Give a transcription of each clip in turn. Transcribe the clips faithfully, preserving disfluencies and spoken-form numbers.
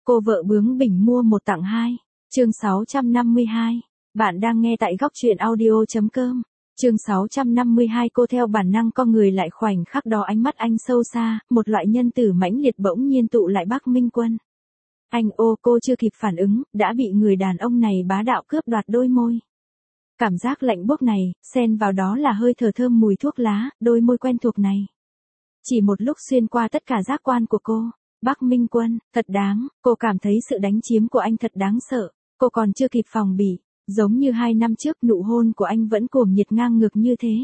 Cô vợ bướng bỉnh mua một tặng hai. Chương sáu trăm năm mươi hai. Bạn đang nghe tại góc truyện audio chấm com. Chương sáu trăm năm mươi hai. Cô theo bản năng co người lại, khoảnh khắc đó ánh mắt anh sâu xa, một loại nhân tử mãnh liệt bỗng nhiên tụ lại Bắc Minh Quân. Anh ô, cô chưa kịp phản ứng, đã bị người đàn ông này bá đạo cướp đoạt đôi môi. Cảm giác lạnh buốt này, xen vào đó là hơi thở thơm mùi thuốc lá, đôi môi quen thuộc này. Chỉ một lúc xuyên qua tất cả giác quan của cô. Bắc Minh Quân, thật đáng, cô cảm thấy sự đánh chiếm của anh thật đáng sợ. Cô còn chưa kịp phòng bị, giống như hai năm trước nụ hôn của anh vẫn cuồng nhiệt ngang ngược như thế.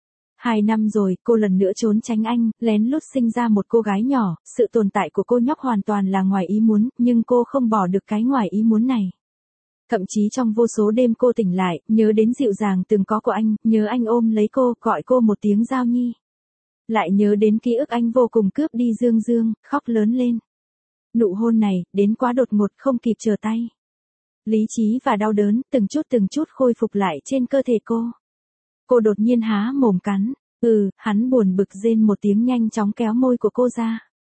Hai năm rồi, cô lần nữa trốn tránh anh, lén lút sinh ra một cô gái nhỏ, sự tồn tại của cô nhóc hoàn toàn là ngoài ý muốn, nhưng cô không bỏ được cái ngoài ý muốn này. Thậm chí trong vô số đêm cô tỉnh lại, nhớ đến dịu dàng từng có của anh, nhớ anh ôm lấy cô, gọi cô một tiếng Giao Nhi. Lại nhớ đến ký ức anh vô cùng cướp đi Dương Dương, khóc lớn lên. Nụ hôn này, đến quá đột ngột không kịp chờ tay. Lý trí và đau đớn, từng chút từng chút khôi phục lại trên cơ thể cô. Cô đột nhiên há mồm cắn, ừ, hắn buồn bực rên một tiếng nhanh chóng kéo môi của cô ra.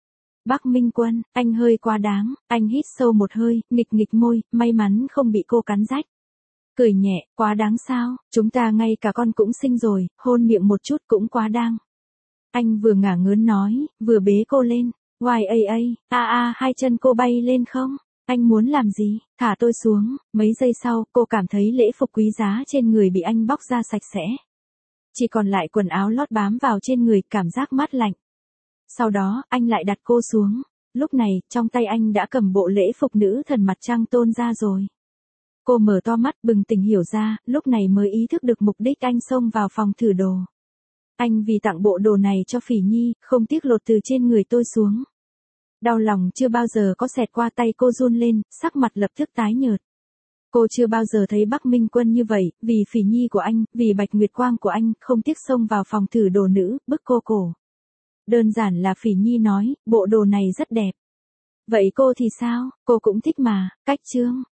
Bắc Minh Quân, anh hơi quá đáng, anh hít sâu một hơi, nghịch nghịch môi, may mắn không bị cô cắn rách. Cười nhẹ, quá đáng sao, chúng ta ngay cả con cũng sinh rồi, hôn miệng một chút cũng quá đáng. Anh vừa ngả ngớn nói, vừa bế cô lên, oai ây ây, a a hai chân cô bay lên không? Anh muốn làm gì? Thả tôi xuống. Mấy giây sau, cô cảm thấy lễ phục quý giá trên người bị anh bóc ra sạch sẽ. Chỉ còn lại quần áo lót bám vào trên người, cảm giác mát lạnh. Sau đó, anh lại đặt cô xuống. Lúc này, trong tay anh đã cầm bộ lễ phục nữ thần mặt trăng tôn ra rồi. Cô mở to mắt bừng tỉnh hiểu ra, lúc này mới ý thức được mục đích anh xông vào phòng thử đồ. Anh vì tặng bộ đồ này cho Phỉ Nhi, không tiếc lột từ trên người tôi xuống. Đau lòng chưa bao giờ có xẹt qua, tay cô run lên, sắc mặt lập tức tái nhợt. Cô chưa bao giờ thấy Bắc Minh Quân như vậy, vì Phỉ Nhi của anh, vì Bạch Nguyệt Quang của anh, không tiếc xông vào phòng thử đồ nữ, bức cô cổ. Đơn giản là Phỉ Nhi nói, bộ đồ này rất đẹp. Vậy cô thì sao, cô cũng thích mà, cách chương.